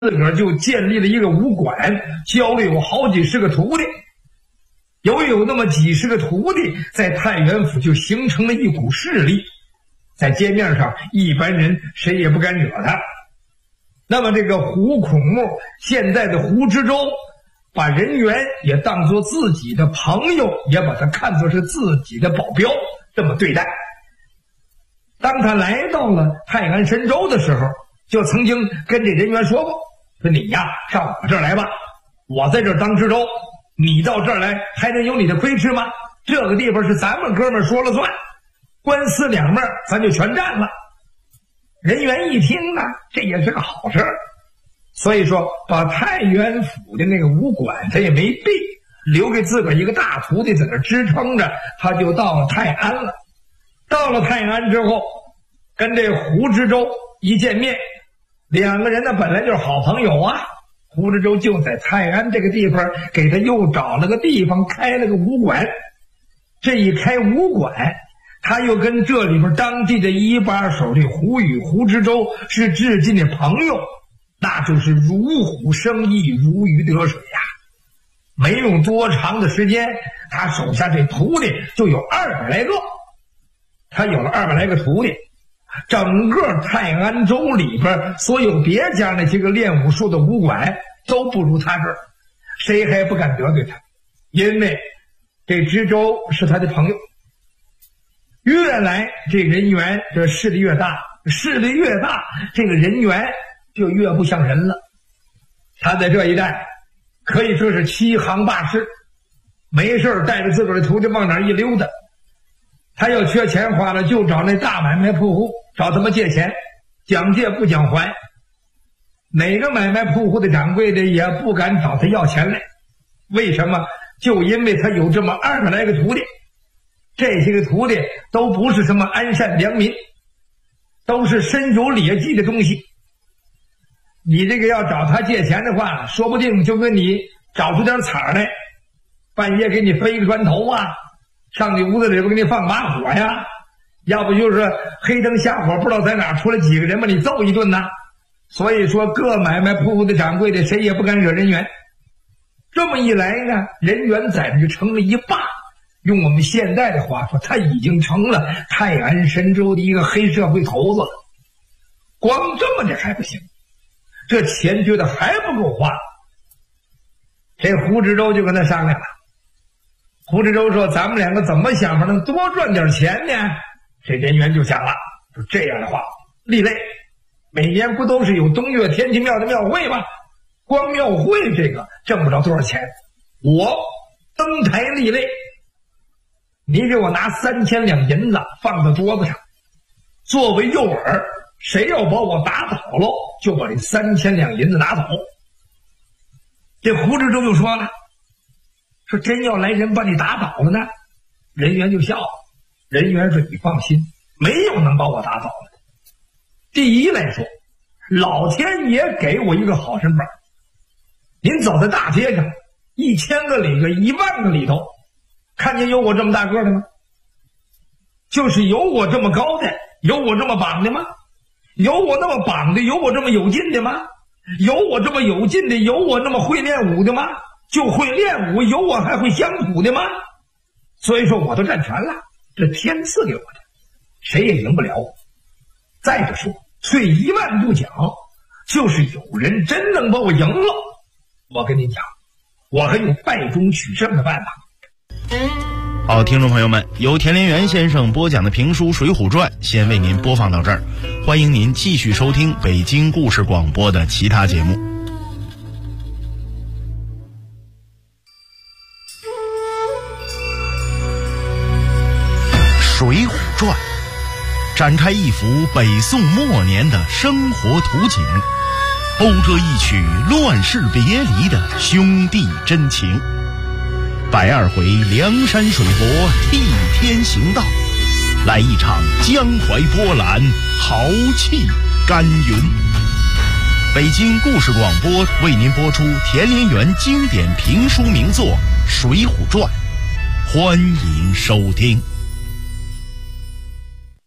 自个儿就建立了一个武馆，教了有好几十个徒弟。由于有那么几十个徒弟，在太原府就形成了一股势力，在街面上一般人谁也不敢惹他。那么这个胡孔目，现在的胡知州，把人员也当作自己的朋友，也把他看作是自己的保镖，这么对待。当他来到了泰安神州的时候，就曾经跟这人员说过，说你呀上我这儿来吧，我在这儿当知州，你到这儿来还能有你的亏吃吗？这个地方是咱们哥们儿说了算，官司两面咱就全占了。人员一听啊，这也是个好事儿，所以说把太原府的那个武馆他也没闭，留给自个儿一个大徒弟在那支撑着，他就到了泰安了。到了泰安之后，跟这胡知州一见面，两个人呢本来就是好朋友啊。胡知州就在泰安这个地方给他又找了个地方开了个武馆。这一开武馆，他又跟这里边当地的一把手这胡与胡知州是至今的朋友，那就是如虎生翼，如鱼得水呀。没用多长的时间，他手下这徒弟就有200来个。他有了200来个徒弟，整个泰安州里边所有别家那些个练武术的武馆都不如他这儿，谁还不敢得罪他？因为这知州是他的朋友。越来这人员这势力越大，势力越大，这个人员就越不像人了。他在这一带可以说是欺行霸市，没事带着自个儿的徒弟往哪一溜达。他要缺钱花了，就找那大买卖铺户，找他们借钱，讲借不讲还。哪个买卖铺户的掌柜的也不敢找他要钱来。为什么？就因为他有这么200来个徒弟，这些个徒弟都不是什么安善良民，都是身有劣迹的东西。你这个要找他借钱的话，说不定就跟你找出点彩来，半夜给你飞个砖头啊，上你屋子里边给你放把火呀，要不就是黑灯瞎火不知道在哪出来几个人把你揍一顿呐。所以说各买卖铺户的掌柜的谁也不敢惹人员。这么一来呢，人员在这就成了一霸。用我们现在的话说，他已经成了泰安神州的一个黑社会头子了。光这么的还不行，这钱觉得还不够花。这胡知州就跟他商量了。胡知州说，咱们两个怎么想法能多赚点钱呢？这人员就讲了，说这样的话，立类每年不都是有东岳天齐庙的庙会吗？光庙会这个挣不着多少钱，我登台立类，你给我拿3000两银子放到桌子上，作为诱饵，谁要把我打倒了，就把这3000两银子拿走。这胡知州就说了，说真要来人把你打倒了呢？人员就笑了。人员说，你放心，没有能把我打倒了的。第一来说，老天爷给我一个好身板，您走在大街上，1000个里个10000个里头，看见有我这么大个的吗？就是有我这么高的，有我这么绑的吗？有我那么绑的，有我这么有劲的吗？有我这么有劲的，有我那么会练武的吗？就会练武，有我还会相扑的吗？所以说我都占全了，这天赐给我的，谁也赢不了我。再者说，退1万步讲，就是有人真能把我赢了，我跟你讲，我还有败中取胜的办法。 好，听众朋友们，由田连元先生播讲的评书《水浒传》先为您播放到这儿，欢迎您继续收听北京故事广播的其他节目。《水浒传》展开一幅北宋末年的生活图景，讴歌一曲乱世别离的兄弟真情。102回梁山水泊替天行道，来一场江淮波澜，豪气干云。北京故事广播为您播出田连元经典评书名作《水浒传》，欢迎收听。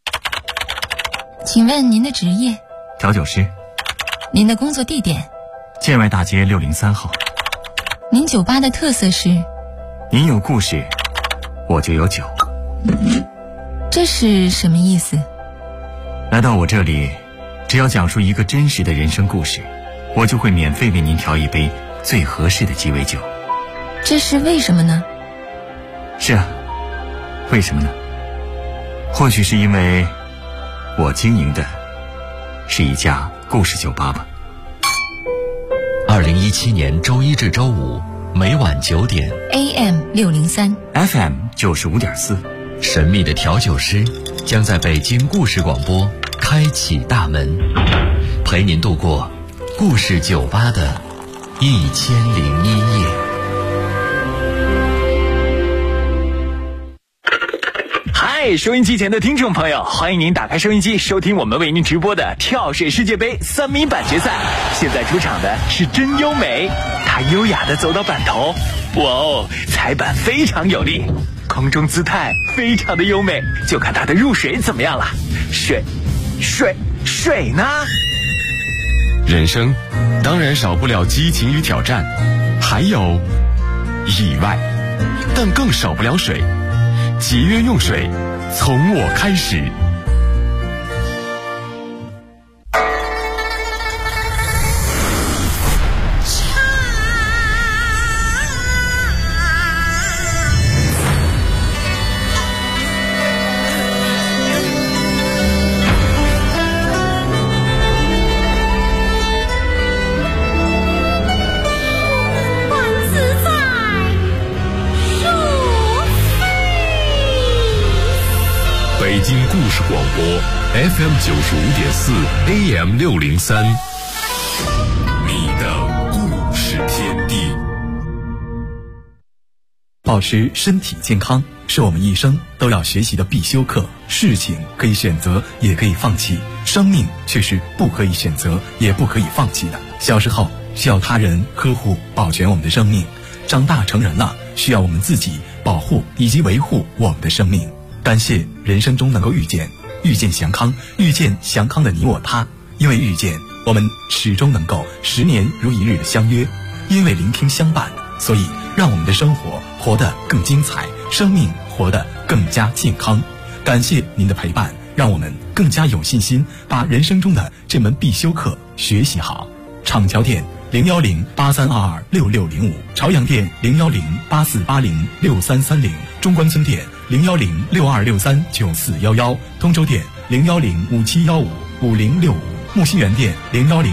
请问您的职业？ 调酒师。 您的工作地点？ 建外大街603号。 您酒吧的特色是？ 您有故事，我就有酒。 这是什么意思？ 来到我这里，只要讲述一个真实的人生故事，我就会免费为您调一杯最合适的鸡尾酒。 这是为什么呢？ 是啊，为什么呢？或许是因为我经营的是一家故事酒吧吧。 2017年周一至周五每晚9点 AM 603 FM 95.4， 神秘的调酒师将在北京故事广播开启大门，陪您度过故事酒吧的1001夜。 嗨，收音机前的听众朋友，欢迎您打开收音机，收听我们为您直播的跳水世界杯3米板决赛。现在出场的是真优美，她优雅地走到板头，哇哦，踩板非常有力，空中姿态非常的优美，就看她的入水怎么样了。水呢？ 人生当然少不了激情与挑战，还有意外，但更少不了水。节约用水，从我开始。 北京故事广播 FM 95.4 AM 603，你的故事天地。 保持身体健康是我们一生都要学习的必修课。事情可以选择，也可以放弃，生命却是不可以选择，也不可以放弃的。小时候需要他人呵护保全我们的生命，长大成人了需要我们自己保护以及维护我们的生命。感谢人生中能够遇见祥康，遇见祥康的你我他。因为遇见，我们始终能够10年如一日的相约；因为聆听相伴，所以让我们的生活活得更精彩，生命活得更加健康。感谢您的陪伴，让我们更加有信心把人生中的这门必修课学习好。厂桥店01083226605，朝阳店01084806330，中关村店01062639411，通州店01057155065，木樨园店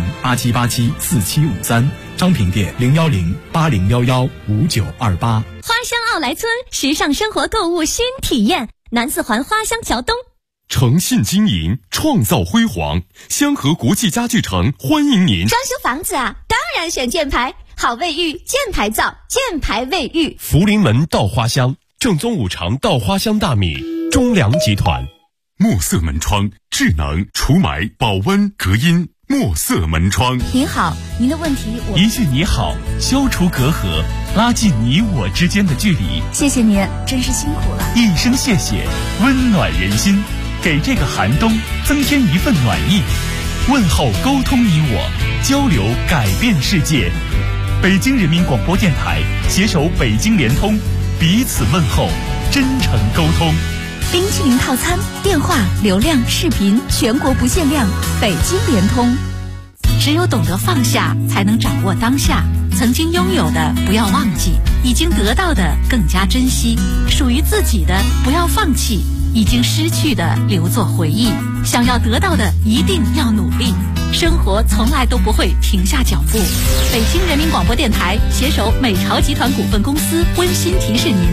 01087874753，张平店01080115928。 花乡奥莱村时尚生活购物新体验，南四环花乡桥东。 诚信经营，创造辉煌，香河国际家具城欢迎您。 装修房子啊，当然选箭牌，好卫浴，箭牌造，箭牌卫浴。 福临门稻花香，正宗五常稻花香大米，中粮集团。墨色门窗，智能除霾、保温、隔音。墨色门窗。 您好，您的问题一句你好，消除隔阂，拉近你我之间的距离。 谢谢您，真是辛苦了。 一声谢谢，温暖人心，给这个寒冬增添一份暖意。问候沟通你我，交流改变世界。北京人民广播电台携手北京联通，彼此问候，真诚沟通。 冰淇淋套餐，电话、流量、视频全国不限量，北京联通。只有懂得放下，才能掌握当下。曾经拥有的不要忘记，已经得到的更加珍惜，属于自己的不要放弃，已经失去的留作回忆。想要得到的一定要努力，生活从来都不会停下脚步。北京人民广播电台携手美朝集团股份公司温馨提示您。